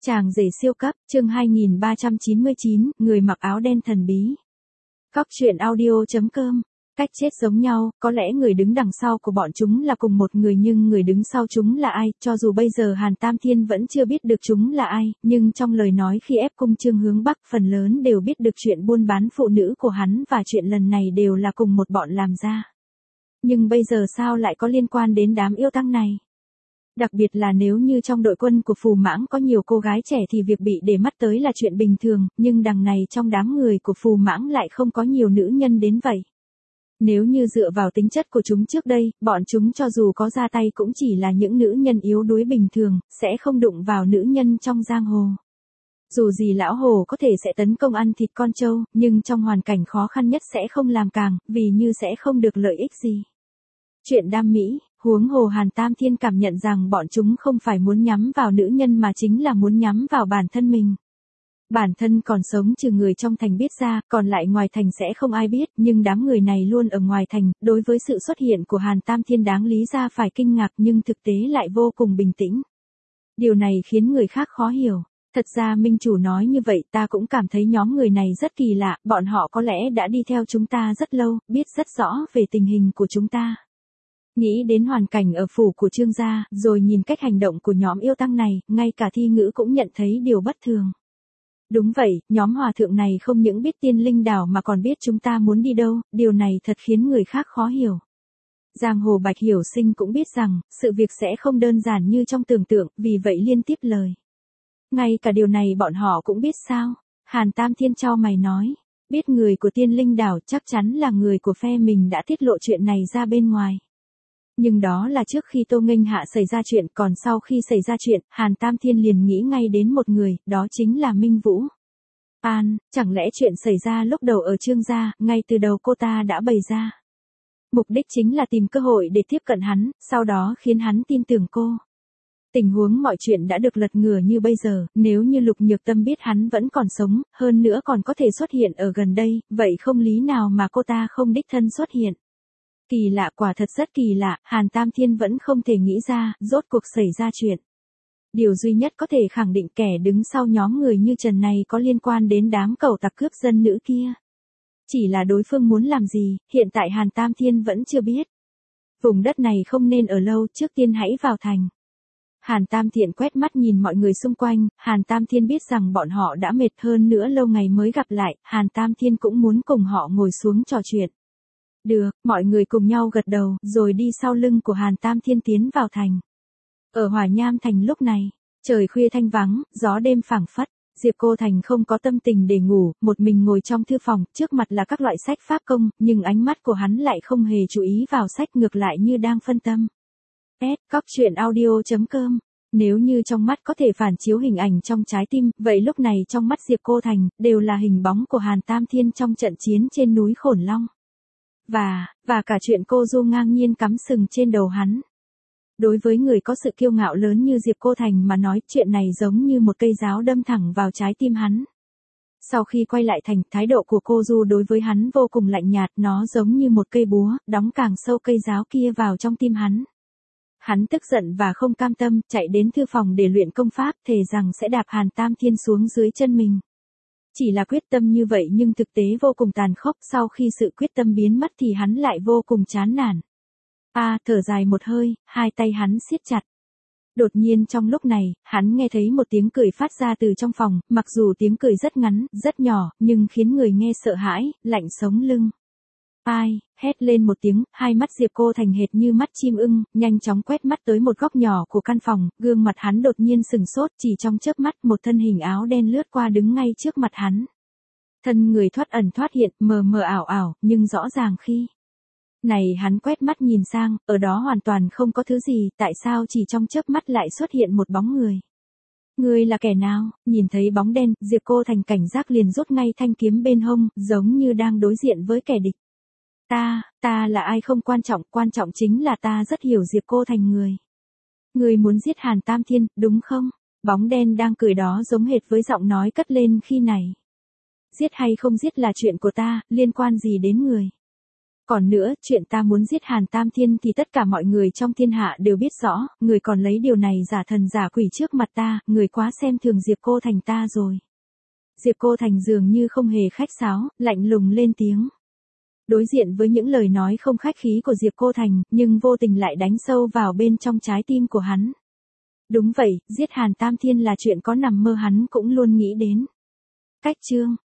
Chàng rể siêu cấp, chương 2399, người mặc áo đen thần bí. Cóc truyện audio.com. Cách chết giống nhau, có lẽ người đứng đằng sau của bọn chúng là cùng một người nhưng người đứng sau chúng là ai, cho dù bây giờ Hàn Tam Thiên vẫn chưa biết được chúng là ai, nhưng trong lời nói khi ép cung trương hướng Bắc phần lớn đều biết được chuyện buôn bán phụ nữ của hắn và chuyện lần này đều là cùng một bọn làm ra. Nhưng bây giờ sao lại có liên quan đến đám yêu tăng này? Đặc biệt là nếu như trong đội quân của Phù Mãng có nhiều cô gái trẻ thì việc bị để mắt tới là chuyện bình thường, nhưng đằng này trong đám người của Phù Mãng lại không có nhiều nữ nhân đến vậy. Nếu như dựa vào tính chất của chúng trước đây, bọn chúng cho dù có ra tay cũng chỉ là những nữ nhân yếu đuối bình thường, sẽ không đụng vào nữ nhân trong giang hồ. Dù gì lão hồ có thể sẽ tấn công ăn thịt con trâu, nhưng trong hoàn cảnh khó khăn nhất sẽ không làm càng, vì như sẽ không được lợi ích gì. Chuyện đam mỹ, huống hồ Hàn Tam Thiên cảm nhận rằng bọn chúng không phải muốn nhắm vào nữ nhân mà chính là muốn nhắm vào bản thân mình. Bản thân còn sống trừ người trong thành biết ra, còn lại ngoài thành sẽ không ai biết, nhưng đám người này luôn ở ngoài thành, đối với sự xuất hiện của Hàn Tam Thiên đáng lý ra phải kinh ngạc nhưng thực tế lại vô cùng bình tĩnh. Điều này khiến người khác khó hiểu. Thật ra minh chủ nói như vậy ta cũng cảm thấy nhóm người này rất kỳ lạ, bọn họ có lẽ đã đi theo chúng ta rất lâu, biết rất rõ về tình hình của chúng ta. Nghĩ đến hoàn cảnh ở phủ của Trương gia, rồi nhìn cách hành động của nhóm yêu tăng này, ngay cả Thi Ngữ cũng nhận thấy điều bất thường. Đúng vậy, nhóm hòa thượng này không những biết Tiên Linh Đảo mà còn biết chúng ta muốn đi đâu, điều này thật khiến người khác khó hiểu. Giang hồ Bạch Hiểu Sinh cũng biết rằng, sự việc sẽ không đơn giản như trong tưởng tượng, vì vậy liên tiếp lời. Ngay cả điều này bọn họ cũng biết sao? Hàn Tam Thiên chau mày nói, biết người của Tiên Linh Đảo chắc chắn là người của phe mình đã tiết lộ chuyện này ra bên ngoài. Nhưng đó là trước khi Tô Nghênh Hạ xảy ra chuyện, còn sau khi xảy ra chuyện, Hàn Tam Thiên liền nghĩ ngay đến một người, đó chính là Minh Vũ. Chẳng lẽ chuyện xảy ra lúc đầu ở Trương gia, ngay từ đầu cô ta đã bày ra. Mục đích chính là tìm cơ hội để tiếp cận hắn, sau đó khiến hắn tin tưởng cô. Tình huống mọi chuyện đã được lật ngửa như bây giờ, nếu như Lục Nhược Tâm biết hắn vẫn còn sống, hơn nữa còn có thể xuất hiện ở gần đây, vậy không lý nào mà cô ta không đích thân xuất hiện. Kỳ lạ, quả thật rất kỳ lạ, Hàn Tam Thiên vẫn không thể nghĩ ra, rốt cuộc xảy ra chuyện. Điều duy nhất có thể khẳng định kẻ đứng sau nhóm người như Trần này có liên quan đến đám cẩu tặc cướp dân nữ kia. Chỉ là đối phương muốn làm gì, hiện tại Hàn Tam Thiên vẫn chưa biết. Vùng đất này không nên ở lâu, trước tiên hãy vào thành. Hàn Tam Thiên quét mắt nhìn mọi người xung quanh, Hàn Tam Thiên biết rằng bọn họ đã mệt hơn nữa lâu ngày mới gặp lại, Hàn Tam Thiên cũng muốn cùng họ ngồi xuống trò chuyện. Được, mọi người cùng nhau gật đầu, rồi đi sau lưng của Hàn Tam Thiên tiến vào thành. Ở Hỏa Nham thành lúc này, trời khuya thanh vắng, gió đêm phảng phất, Diệp Cô Thành không có tâm tình để ngủ, một mình ngồi trong thư phòng, trước mặt là các loại sách pháp công, nhưng ánh mắt của hắn lại không hề chú ý vào sách, ngược lại như đang phân tâm. Cóc truyện audio.com. Nếu như trong mắt có thể phản chiếu hình ảnh trong trái tim, vậy lúc này trong mắt Diệp Cô Thành, đều là hình bóng của Hàn Tam Thiên trong trận chiến trên núi Khổn Long. Và cả chuyện cô Du ngang nhiên cắm sừng trên đầu hắn. Đối với người có sự kiêu ngạo lớn như Diệp Cô Thành mà nói, chuyện này giống như một cây giáo đâm thẳng vào trái tim hắn. Sau khi quay lại thành, thái độ của cô Du đối với hắn vô cùng lạnh nhạt, nó giống như một cây búa, đóng càng sâu cây giáo kia vào trong tim hắn. Hắn tức giận và không cam tâm, chạy đến thư phòng để luyện công pháp, thề rằng sẽ đạp Hàn Tam Thiên xuống dưới chân mình. Chỉ là quyết tâm như vậy nhưng thực tế vô cùng tàn khốc, sau khi sự quyết tâm biến mất thì hắn lại vô cùng chán nản. Thở dài một hơi, hai tay hắn siết chặt. Đột nhiên trong lúc này, hắn nghe thấy một tiếng cười phát ra từ trong phòng, mặc dù tiếng cười rất ngắn, rất nhỏ, nhưng khiến người nghe sợ hãi, lạnh sống lưng. Hét lên một tiếng, hai mắt Diệp Cô Thành hệt như mắt chim ưng, nhanh chóng quét mắt tới một góc nhỏ của căn phòng, gương mặt hắn đột nhiên sừng sốt, chỉ trong chớp mắt một thân hình áo đen lướt qua đứng ngay trước mặt hắn. Thân người thoát ẩn thoát hiện, mờ mờ ảo ảo, nhưng rõ ràng khi này hắn quét mắt nhìn sang, ở đó hoàn toàn không có thứ gì, tại sao chỉ trong chớp mắt lại xuất hiện một bóng người. Ngươi là kẻ nào? Nhìn thấy bóng đen, Diệp Cô Thành cảnh giác liền rút ngay thanh kiếm bên hông, giống như đang đối diện với kẻ địch. Ta là ai không quan trọng chính là ta rất hiểu Diệp Cô Thành người. Người muốn giết Hàn Tam Thiên, đúng không? Bóng đen đang cười đó giống hệt với giọng nói cất lên khi này. Giết hay không giết là chuyện của ta, liên quan gì đến người? Còn nữa, chuyện ta muốn giết Hàn Tam Thiên thì tất cả mọi người trong thiên hạ đều biết rõ, người còn lấy điều này giả thần giả quỷ trước mặt ta, người quá xem thường Diệp Cô Thành ta rồi. Diệp Cô Thành dường như không hề khách sáo, lạnh lùng lên tiếng. Đối diện với những lời nói không khách khí của Diệp Cô Thành, nhưng vô tình lại đánh sâu vào bên trong trái tim của hắn. Đúng vậy, giết Hàn Tam Thiên là chuyện có nằm mơ hắn cũng luôn nghĩ đến. Cách chương